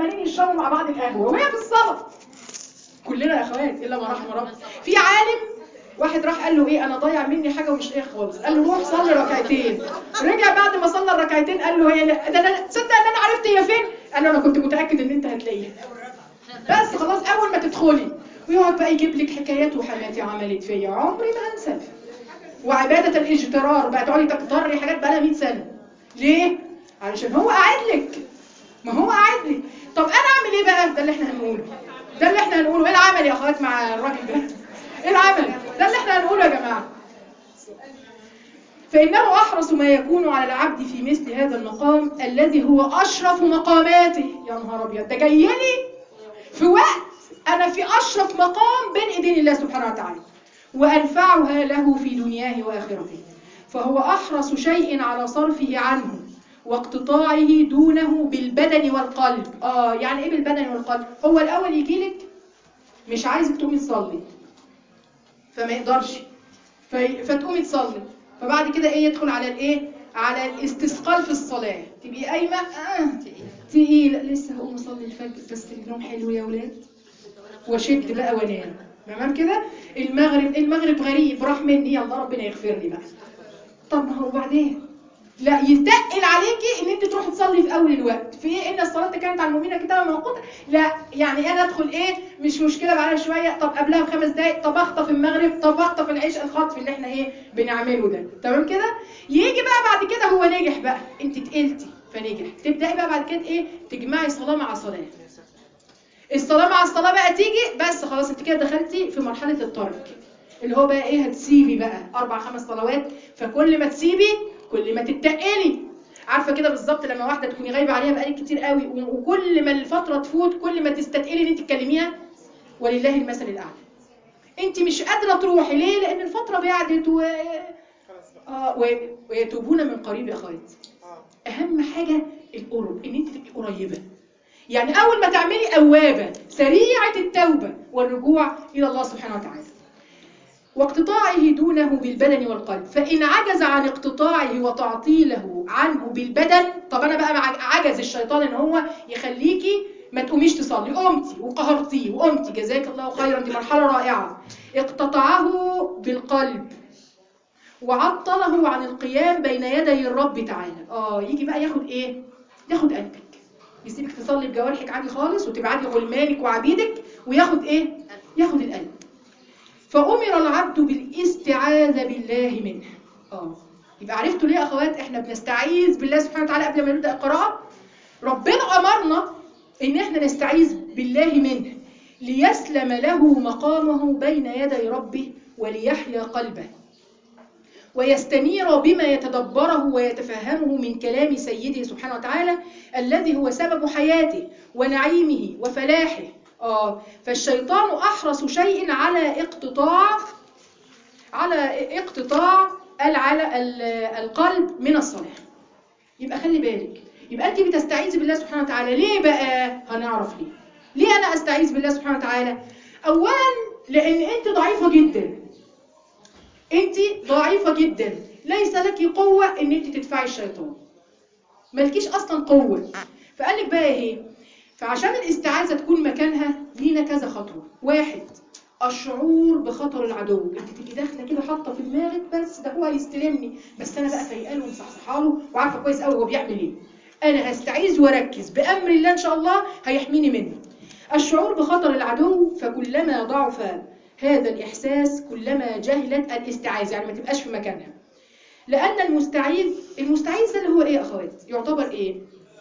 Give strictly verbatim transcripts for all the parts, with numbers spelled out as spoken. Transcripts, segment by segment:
وعمالين يشربوا مع بعض القهوه وهي في الصلاه. كلنا يا اخوات الا ما رحم ربي. في عالم واحد راح قال له ايه انا ضايع مني حاجه ومش ايه خالص، قال له روح صلي ركعتين. رجع بعد ما صلى الركعتين قال له هي لا ده انا تصدق ان انا عرفت هي فين؟ قال له انا كنت متاكد ان انت هتلاقيها بس خلاص اول ما تدخلي. ويقعد بقى يجيب لك حكايات وحماتي عملت فيا عمري ما هنسى. وعباده الاجترار بقى تقعدي تقتري حاجات بقى لها مية سنه. ليه؟ علشان هو قاعد لك. ما هو قاعد لك. طب انا اعمل ايه بقى؟ ده اللي احنا هنقوله. ده اللي احنا هنقوله. ايه العمل يا اخوات مع الراجل ده؟ ايه العمل؟ ده اللي احنا هنقوله يا جماعه. فانه احرص ما يكون على العبد في مثل هذا المقام الذي هو اشرف مقاماته. يا نهار ابيض، ده جاي لي في وقت انا في اشرف مقام بين ايدين الله سبحانه وتعالى وانفعها له في دنياه واخرته. فهو احرص شيء على صرفه عنه واقتطاعه دونه بالبدن والقلب. اه يعني ايه بالبدن والقلب؟ هو الاول يجي لك مش عايزك تقومي تصلي فما يقدرش في... فتقومي تصلي، فبعد كده ايه يدخل على الايه؟ على الاستثقال في الصلاه. تبقي قايمه اه تقيله لسه هقوم اصلي الفجر بس النوم حلو يا ولاد واشد بقى وانام. تمام كده؟ المغرب المغرب غريب راح مني يلا ربنا يغفر لي بقى. طب ما هو بعدين لا يتقل عليكي ان انت تروحي تصلي في اول الوقت. في ايه؟ ان الصلاه كانت على المؤمنين كتابا موقوتا. لا يعني انا ادخل ايه مش مشكله بعدها شويه، طب قبلها بخمس دقائق، طب اخطف المغرب، طب اخطف العشاء، الخطف اللي احنا ايه بنعمله ده. تمام كده؟ يجي بقى بعد كده هو نجح بقى، انت تقلتي فنجح، تبداي بقى بعد كده ايه تجمعي صلاه مع صلاه. الصلاه مع الصلاه بقى تيجي بس خلاص انت كده دخلتي في مرحله الترك اللي هو بقى ايه هتسيبي بقى اربع خمس صلوات. فكل ما تسيبي كل ما تتقلي. عارفه كده بالظبط لما واحده تكوني غايبه عليها بقالك كتير قوي وكل ما الفتره تفوت كل ما تستثقلي ان انت تكلميها. ولله المثل الاعلى. انت مش قادره تروحي ليه؟ لان الفتره بعدت و اه و... ويتوبون من قريب يا اخواتي. اهم حاجه القرب، ان انت تبقي قريبه. يعني اول ما تعملي اوابه سريعه التوبه والرجوع الى الله سبحانه وتعالى واقتطاعه دونه بالبدن والقلب. فإن عجز عن اقتطاعه وتعطيله عنه بالبدن. طب أنا بقى عجز الشيطان إن هو يخليكي ما تقوميش تصلي، قمتي وقهرتيه وقمتي جزاك الله خيرا دي مرحلة رائعة. اقتطعه بالقلب وعطله عن القيام بين يدي الرب تعالى. آه يجي بقى ياخد إيه؟ ياخد قلبك، يسيبك تصلي بجوارحك عادي خالص وتبعدي غلمانك وعبيدك وياخد إيه؟ ياخد القلب. فأمر العبد بالاستعاذة بالله منه. اه يبقى عرفتوا ليه يا اخوات احنا بنستعيذ بالله سبحانه وتعالى قبل ما نبدا القراءه؟ ربنا امرنا ان احنا نستعيذ بالله منه ليسلم له مقامه بين يدي ربه وليحيا قلبه ويستنير بما يتدبره ويتفهمه من كلام سيده سبحانه وتعالى الذي هو سبب حياته ونعيمه وفلاحه. آه فالشيطان أحرص شيء على اقتطاع على اقتطاع القلب من الصلاة. يبقى خلي بالك، يبقى أنت بتستعيذ بالله سبحانه وتعالى ليه بقى؟ هنعرف ليه. ليه أنا أستعيذ بالله سبحانه وتعالى؟ أولا لأن أنت ضعيفة جدا. أنت ضعيفة جدا، ليس لك قوة أن أنت تدفعي الشيطان. مالكيش أصلا قوة. فقال لك بقى إيه؟ فعشان الاستعاذة تكون مكانها لينا كذا خطوة. واحد، الشعور بخطر العدو. انت تبقي داخله كده حاطه في دماغك بس ده هو هيستلمني، بس انا بقى فايقاله ومصحصحه له وعارفه كويس قوي هو بيعمل ايه. انا هستعيذ واركز بامر الله ان شاء الله هيحميني منه. الشعور بخطر العدو. فكلما ضعف هذا الاحساس كلما جهلت الاستعاذه، يعني ما تبقاش في مكانها. لان المستعيذ المستعيذ ده اللي هو ايه يا اخوات؟ يعتبر ايه؟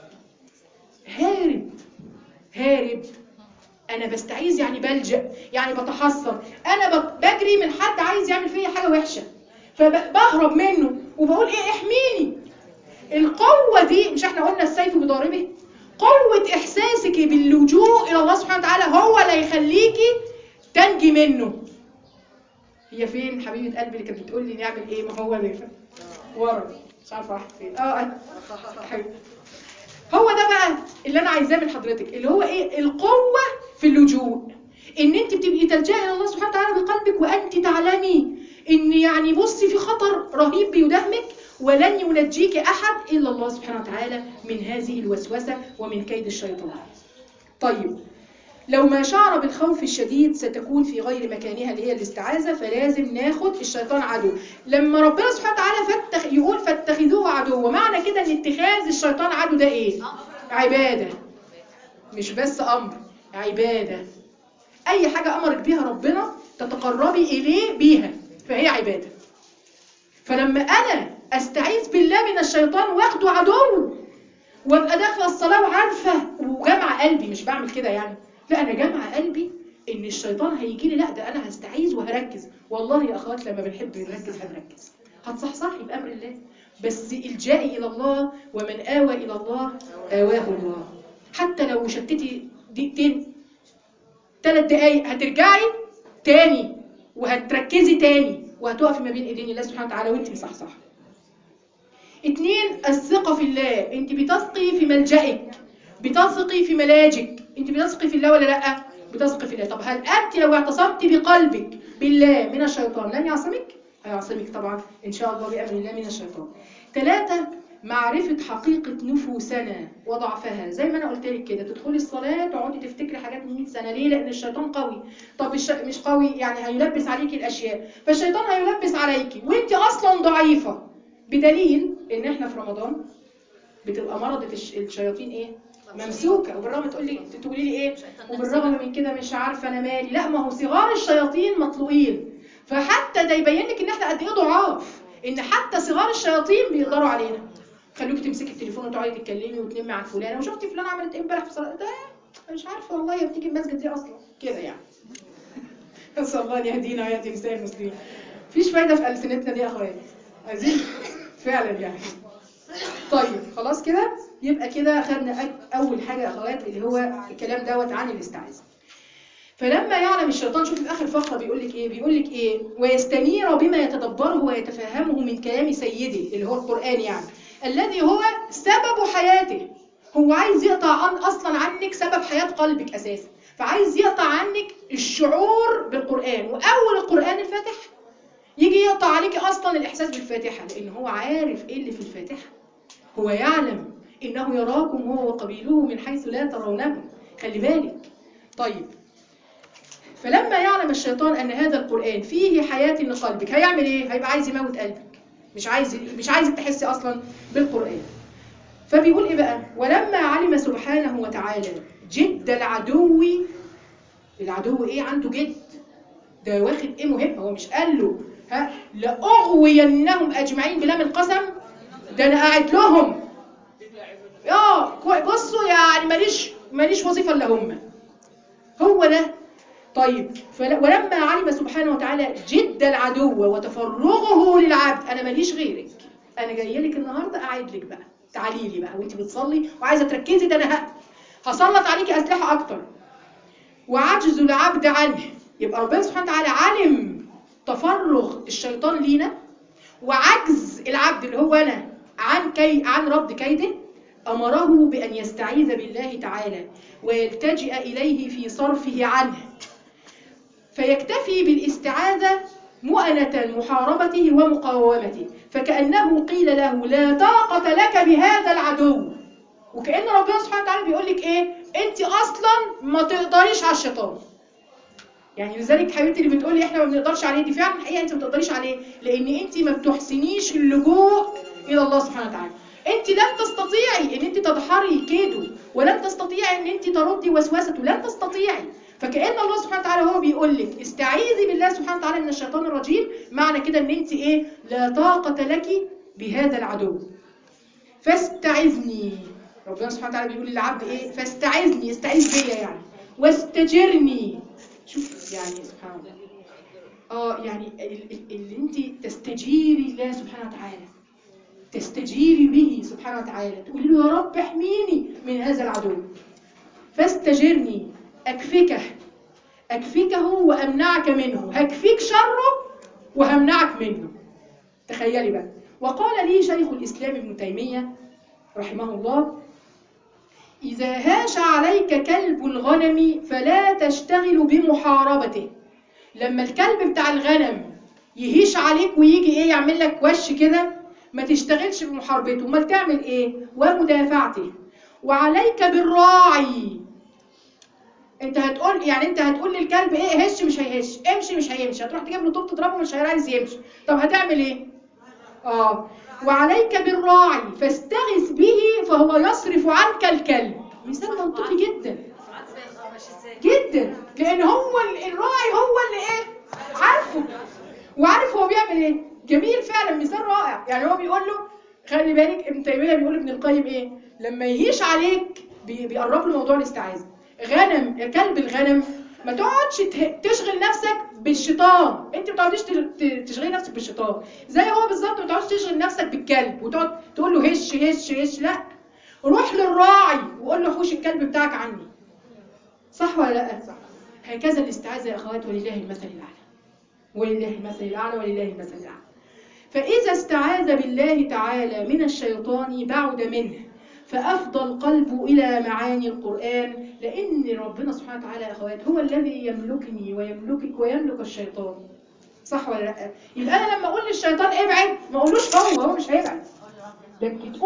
هارب. هارب. انا بستعيذ يعني بلجأ، يعني بتحصن. انا بجري من حد عايز يعمل فيا حاجه وحشه فبهرب منه وبقول ايه احميني. القوه دي مش احنا قلنا السيف بضاربه؟ قوه احساسك باللجوء الى الله سبحانه وتعالى هو اللي هيخليكي تنجي منه. هي فين حبيبه قلبي اللي كانت بتقول لي نعمل ايه؟ ما هو ده ورا مش عارفه راحت فين. اه حبيبتي هو ده بقى اللي انا عايزاه من حضرتك، اللي هو ايه؟ القوه في اللجوء. ان انت بتبقي تلجئي الى الله سبحانه وتعالى بقلبك وانت تعلمي ان يعني بصي في خطر رهيب بيداهمك ولن ينجيك احد الا الله سبحانه وتعالى من هذه الوسوسه ومن كيد الشيطان. طيب لو ما شعر بالخوف الشديد ستكون في غير مكانها اللي هي الاستعاذة، فلازم ناخد الشيطان عدو. لما ربنا سبحانه وتعالى فتخ يقول فاتخذوه عدو، معنى كده ان اتخاذ الشيطان عدو ده ايه؟ عبادة، مش بس امر، عبادة. اي حاجة امرك بيها ربنا تتقربي اليه بيها فهي عبادة. فلما انا استعيذ بالله من الشيطان واخده عدو وابقى داخله الصلاه وعارفه وجامعه قلبي، مش بعمل كده يعني، لا انا جامعه قلبي ان الشيطان هيجي لي، لا ده انا هستعيذ وهركز. والله يا اخوات لما بنحب نركز هنركز، هتصحصحي بامر الله. بس الجائي الى الله ومن آوى الى الله آواه الله. حتى لو شتتي دقيقتين ثلاث دقايق هترجعي تاني وهتركزي تاني وهتقفي ما بين ايدين الله سبحانه وتعالى وانت مصحصحه. اتنين، الثقة في الله. انت بتثقي في ملجأك، بتثقي في ملاجك. انت بتثقي في الله ولا لا؟ بتثقي في الله. طب هل انت لو اعتصمت بقلبك بالله من الشيطان لن يعصمك؟ هيعصمك طبعا ان شاء الله بأمر الله من الشيطان. ثلاثة، معرفة حقيقة نفوسنا وضعفها. زي ما انا قلت لك كده، تدخلي الصلاة تقعدي تفتكري حاجات من مئة سنة. ليه؟ لان الشيطان قوي. طب الش... مش قوي يعني هيلبس عليكي الاشياء، فالشيطان هيلبس عليكي وانت اصلا ضعيفة. بدليل ان احنا في رمضان بتبقى مرضة الشياطين ايه؟ ممسوكة. وبالرغم تقول لي تقولي لي ايه؟ وبالرغم من كده مش عارفة انا مالي. لا، ما هو صغار الشياطين مطلوقين. فحتى ده يبين لك ان احنا قد ايه ضعاف، ان حتى صغار الشياطين بيقدروا علينا. خلوكي تمسكي التليفون وتقعدي تتكلمي وتنمي عن فلانه وشفتي فلانه عملت ايه امبارح في صلاه، ده مش عارفه والله هي بتيجي المسجد دي اصلا كده يعني. نسال الله ان يهدينا ويهدي نساء المسلمين. مفيش فايده في السنتنا دي يا اخويا، عايزين فعلا يعني. طيب خلاص كده، يبقى كده خدنا اول حاجه يا اخوات اللي هو الكلام دوت عن الاستعاذه. فلما يعلم الشيطان، شوف في اخر فقره بيقول لك ايه؟ بيقول لك ايه؟ ويستنير بما يتدبره ويتفهمه من كلام سيده اللي هو القران يعني، الذي هو سبب حياته. هو عايز يقطع عن اصلا عنك سبب حياه قلبك اساسا، فعايز يقطع عنك الشعور بالقران. واول القران الفاتحه، يجي يقطع عليك اصلا الاحساس بالفاتحه، لان هو عارف ايه اللي في الفاتحه. هو يعلم انه يراكم هو وقبيله من حيث لا ترونهم. خلي بالك. طيب فلما يعلم الشيطان ان هذا القران فيه حياه لقلبك، هيعمل ايه؟ هيبقى عايز يموت قلبك، مش عايز مش عايزك تحسي اصلا بالقران. فبيقول ايه بقى؟ ولما علم سبحانه وتعالى جد العدو. العدو ايه عنده؟ جد. ده واخد ايه مهم. هو مش قال له ها لاغوينهم اجمعين بلا من قسم؟ ده انا قاعد لهم اه بصوا يعني ماليش ماليش وظيفه الا هم. هو ده. طيب ولما علم سبحانه وتعالى جد العدو وتفرغه للعبد، انا ماليش غيرك، انا جايه لك النهارده قاعد لك بقى، تعالي لي بقى وانت بتصلي وعايزه تركزي، ده انا هسلط عليكي اسلحه اكتر. وعجز العبد عنه، يبقى ربنا سبحانه وتعالى علم تفرغ الشيطان لينا وعجز العبد اللي هو انا عن كي عن رد كيده، امره بان يستعيذ بالله تعالى ويلتجئ اليه في صرفه عنه، فيكتفي بالاستعاذة مؤنة محاربته ومقاومته، فكأنه قيل له لا طاقة لك بهذا العدو. وكأن ربنا سبحانه وتعالى بيقول لك ايه؟ انت اصلا ما تقدريش على الشيطان. يعني لذلك حبيبتي اللي بتقولي احنا ما بنقدرش عليه، دي فعلا الحقيقه انت ما بتقدريش عليه، لان انت ما بتحسنيش اللجوء الى الله سبحانه وتعالى. انت لن تستطيعي ان انت تدحري كيده، ولن تستطيعي ان انت تردي وسوسته، لن تستطيعي. فكأن الله سبحانه وتعالى هو بيقول لك استعيذي بالله سبحانه وتعالى من الشيطان الرجيم، معنى كده ان انت ايه؟ لا طاقة لك بهذا العدو. فاستعذني. ربنا سبحانه وتعالى بيقول للعبد ايه؟ فاستعذني، استعيذ بيا يعني، واستجرني. شوف يعني سبحان الله. اه يعني اللي انت تستجيري الله سبحانه وتعالى، تستجيري به سبحانه وتعالى، تقولي له يا رب احميني من هذا العدو. فاستجرني، اكفكه اكفكه وامنعك منه، هكفيك شره وهمنعك منه. تخيلي بقى. وقال لي شيخ الاسلام ابن تيميه رحمه الله: اذا هاش عليك كلب الغنم فلا تشتغل بمحاربته. لما الكلب بتاع الغنم يهيش عليك ويجي ايه يعمل لك وش كده، ما تشتغلش بمحاربته، ما تعمل ايه؟ ومدافعته. وعليك بالراعي. انت هتقول يعني انت هتقول للكلب ايه هش مش هيهش، امشي مش هيمشي، هتروح تجيب له طوب تضربه مش عايز يمشي. طب هتعمل ايه؟ اه وعليك بالراعي فاستغث به فهو يصرف عنك الكلب. مثال منطقي جدا جدا، لان هو الراعي هو اللي ايه عارفه وعارف هو بيعمل ايه. جميل فعلا، مثال رائع. يعني هو بيقول له خلي بالك، ابن تيميه بيقول ابن القيم ايه لما يهيش عليك بيقرب له موضوع الاستعاذه. غنم كلب الغنم ما تقعدش تشغل نفسك بالشيطان، انت ما تقعديش تشغلي نفسك بالشيطان زي هو بالظبط، ما تقعدش تشغل نفسك بالكلب وتقعد تقول له هش هش هش، لا، روح للراعي وقول له حوش الكلب بتاعك عني. صح ولا لا؟ صح. هكذا الاستعاذه يا اخوات، ولله المثل الاعلى، ولله المثل الاعلى، ولله المثل الاعلى. فاذا استعاذ بالله تعالى من الشيطان بعد منه، فأفضى القلب إلى معاني القرآن، لأن ربنا سبحانه وتعالى يا أخوات هو الذي يملكني ويملكك ويملك الشيطان. صح ولا لا؟ يبقى أنا لما أقول للشيطان ابعد ما أقولوش هو هو مش هيبعد، لكن